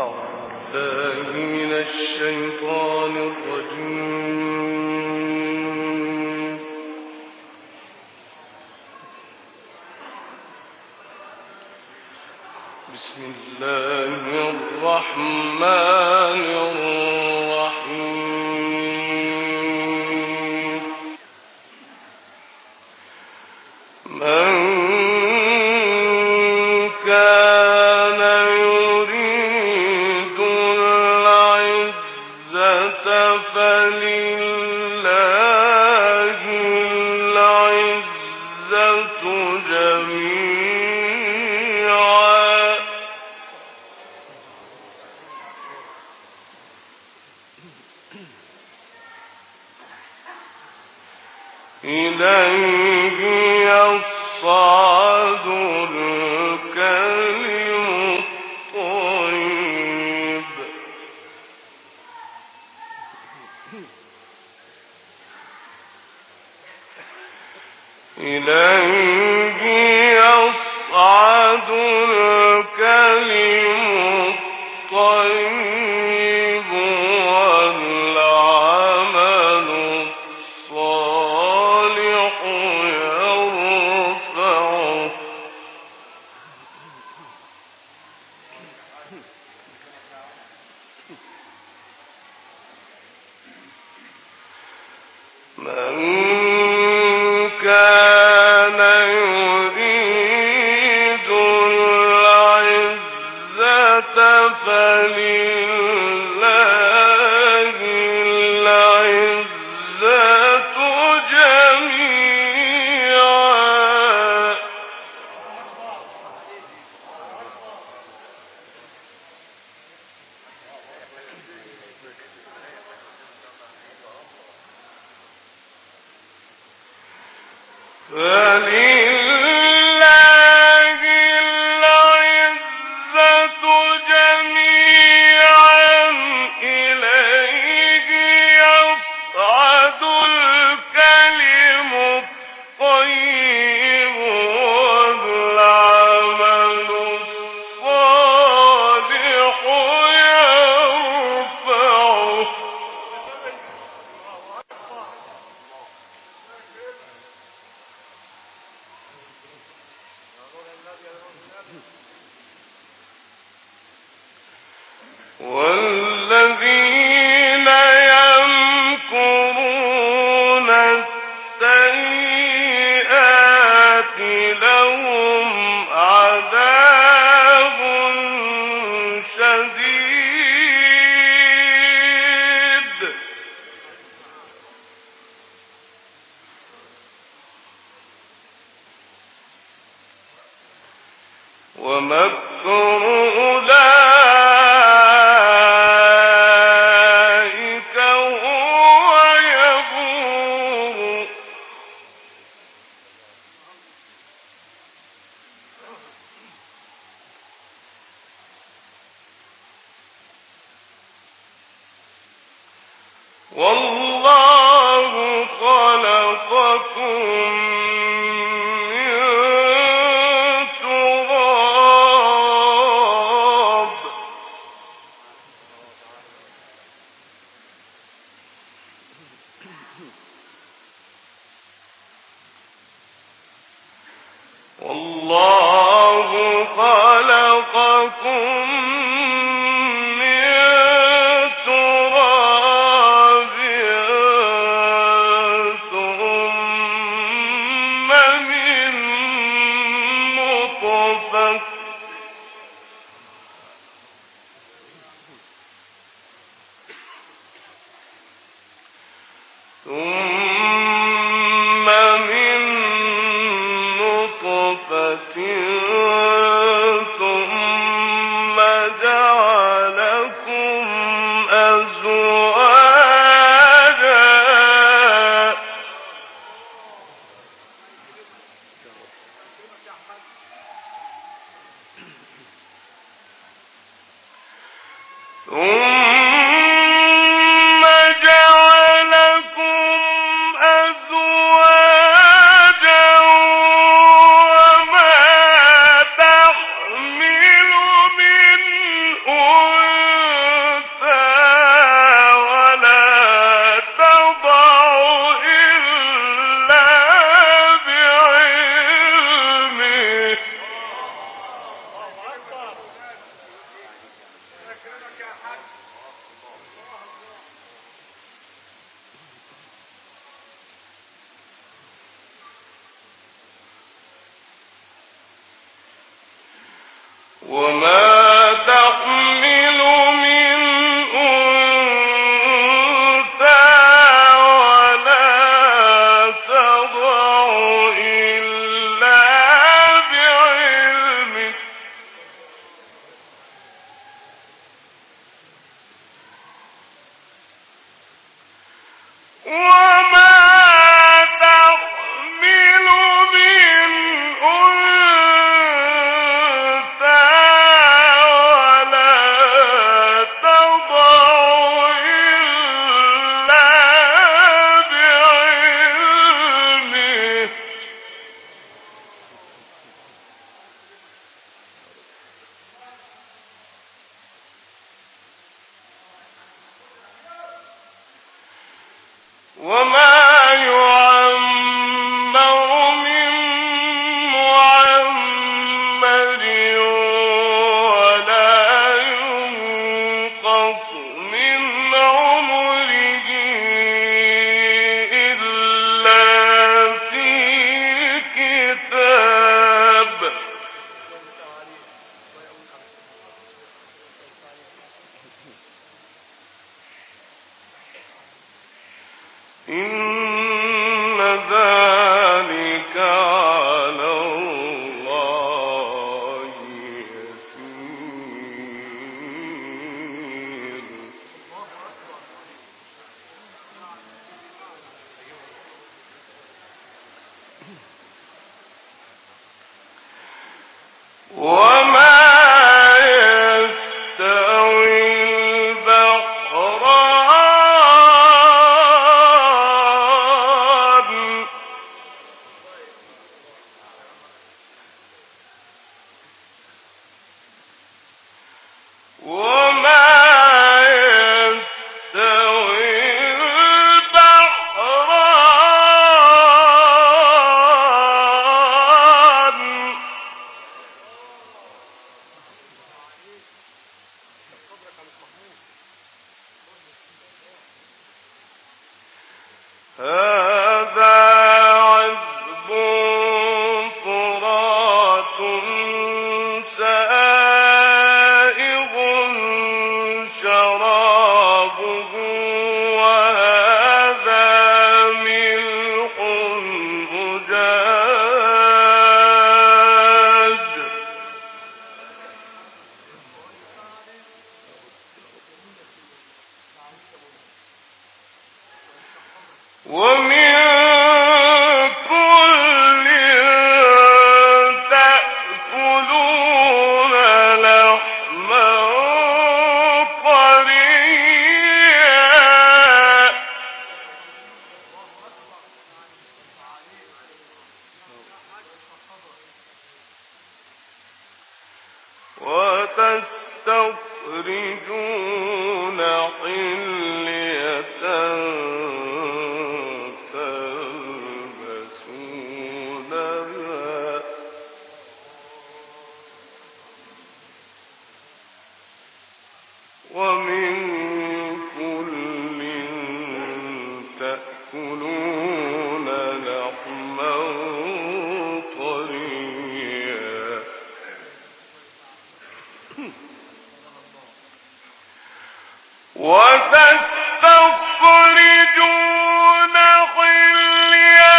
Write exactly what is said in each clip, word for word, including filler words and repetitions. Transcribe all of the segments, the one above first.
بالله من الشيطان الرجيم. بسم الله الرحمن الرحيم. من كان يريد العزة فلله العزة جميعا إليه يصعد الكلم الطيب إليه يصعد الكلم الطيب والعمل الصالح يرفعه من كان يريد العزة فلله العزة جميعا فلله العزة جميعا إليه يصعد الكلم الطيب والعمل الصالح يرفعه والذين يمكرون السيئات لهم عذاب شديد ومكر أولئك هو يبور والله خلقكم من تراب والله خلقكم من تراب ثم من نطفة ثم من نطفة ثم جعلكم أزواجا ثم جعلكم أزواجا وما تحمل من أنثى وما تحمل من أنثى ولا تضع إلا بعلمه وما تحمل من أنثى ولا تضع إلا بعلمه وما يعمر من معمر ولا ينقص من عمره إلا في كتاب إن ذلك على الله يسير وما يستوي البحران وما يستوي البحران هذا عذب فرات سائغ شرابه وهذا ملح أجاج ومن كل تأكلون لحما طريا وتستخرجون حلية تلبسونها ومن كل تأكلون لحما طريا وتستخرجون حلية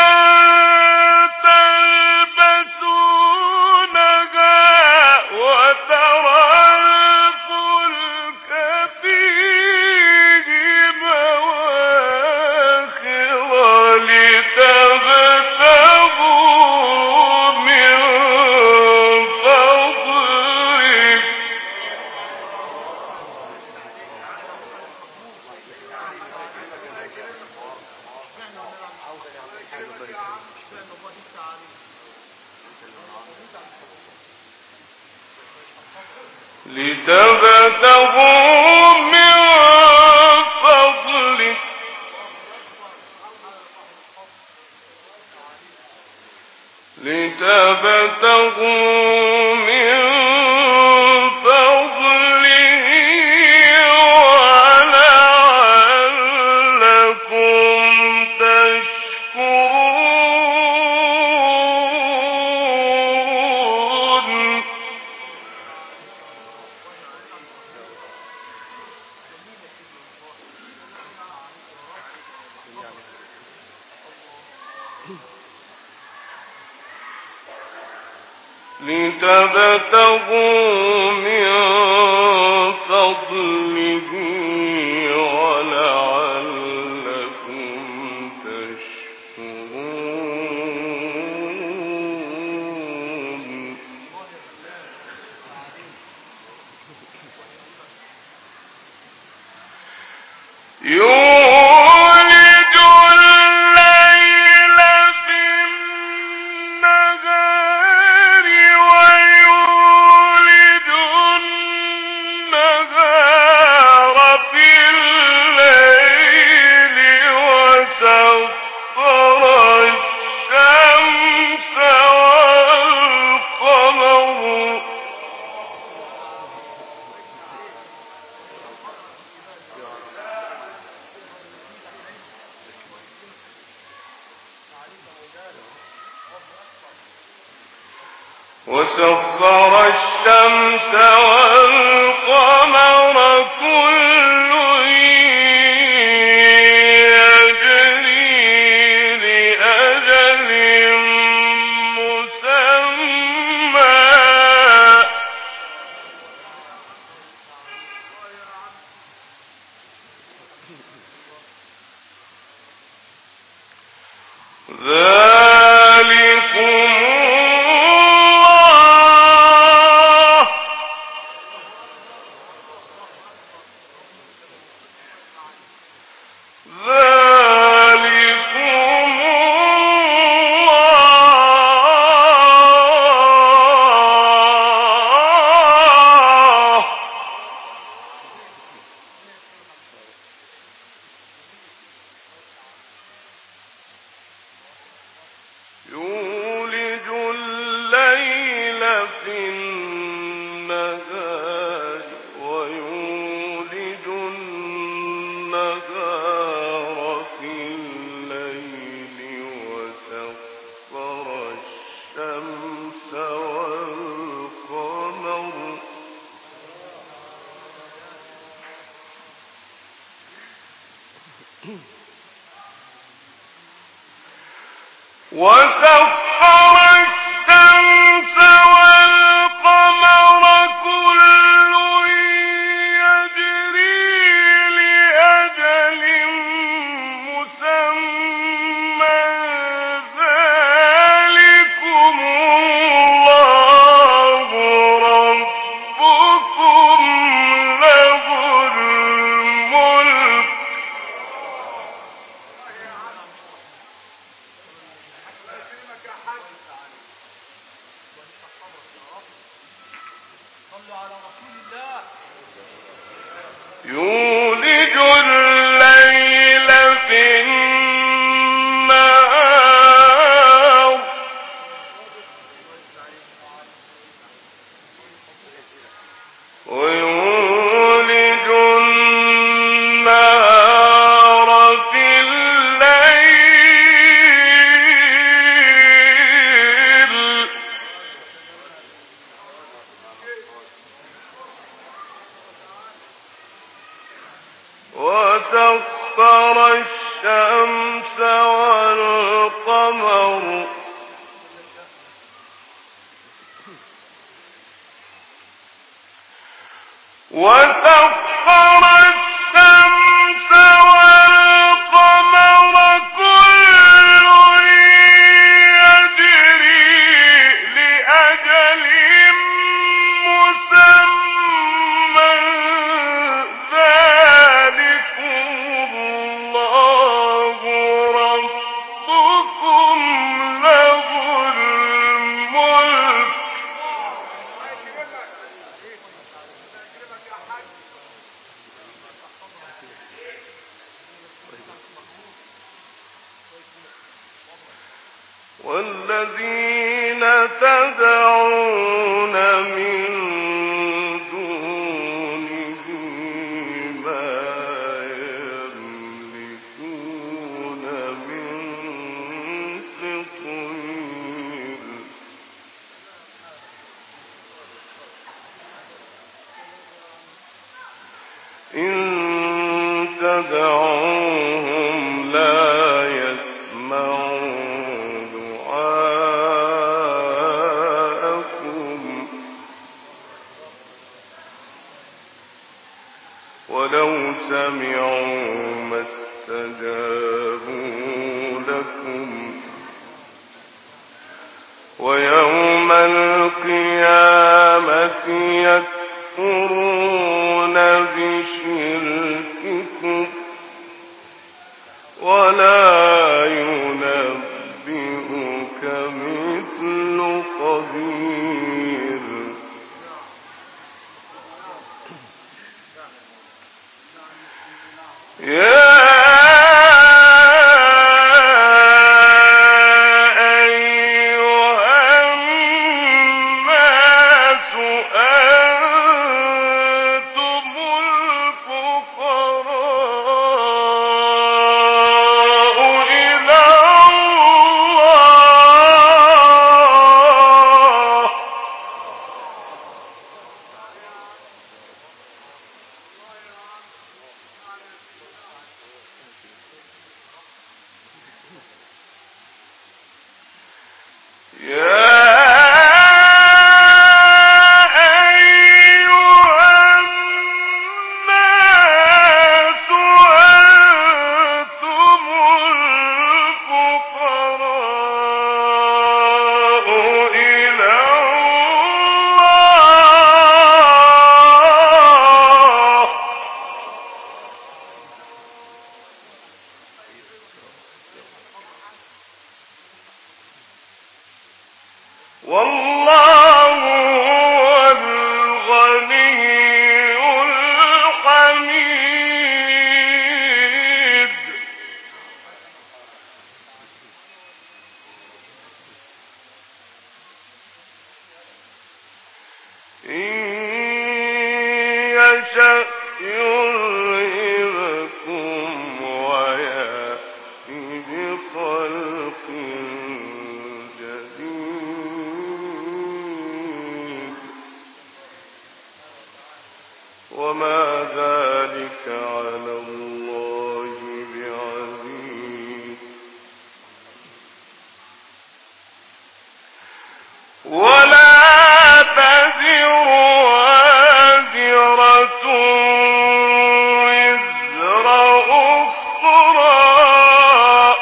تلبسونها وترى الفلك فيه مواخر لتبتغوا من فضله لتبتغوا من فضله لتبتغوا من فضله لتبتغوا من فضله ولعلكم تشكرون. يولج الليل في النهار ويولج النهار في الليل وسخر الشمس والقمر وسخر الشمس والقمر كل يجري لأجل مسمى ذلكم يولج الليل في النهار ويولج النهار في الليل وسخر الشمس والقمر وسخر الشمس والقمر كل يجري لأجل مسمى ذلكم الله ربكم له الملك يولج الليل في النهار ويولج النهار في الليل وسخر الشمس والقمر وسخر الشمس والقمر كل يجري لأجل مسمى ذلكم الله ربكم له الملك والذين تدعون من دونه ما يملكون من قطمير إن تدعوهم لا يسمعون ولو سمعوا ما استجابوا لكم ويوم القيامة يكفرون بشرككم ولا ينبئك مثل خبير. يا والله هو الغني الحميد. إن يشأ يذهبكم ويأتي بخلق وما ذلك على الله بعزيز. ولا تزر وازرة وزر أخرى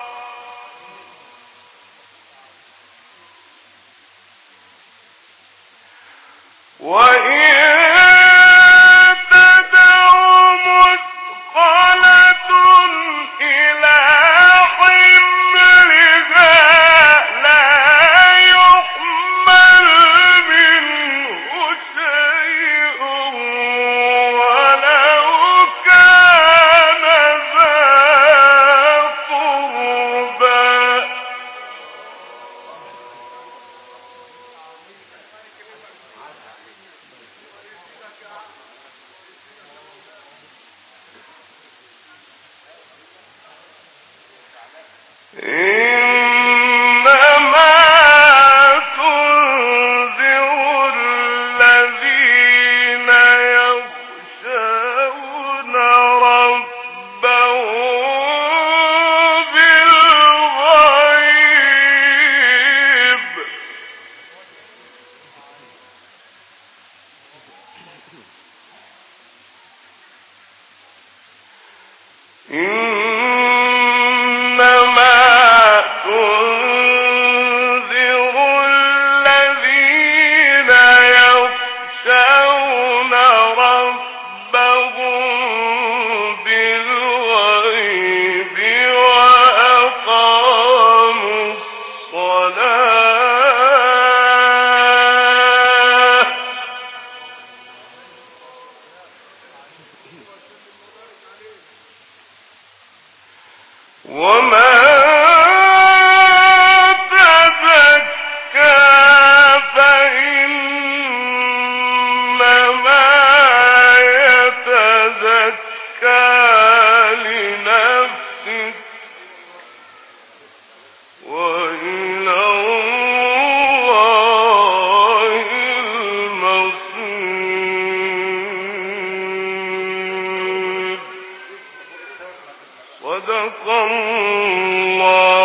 وإن صدق الله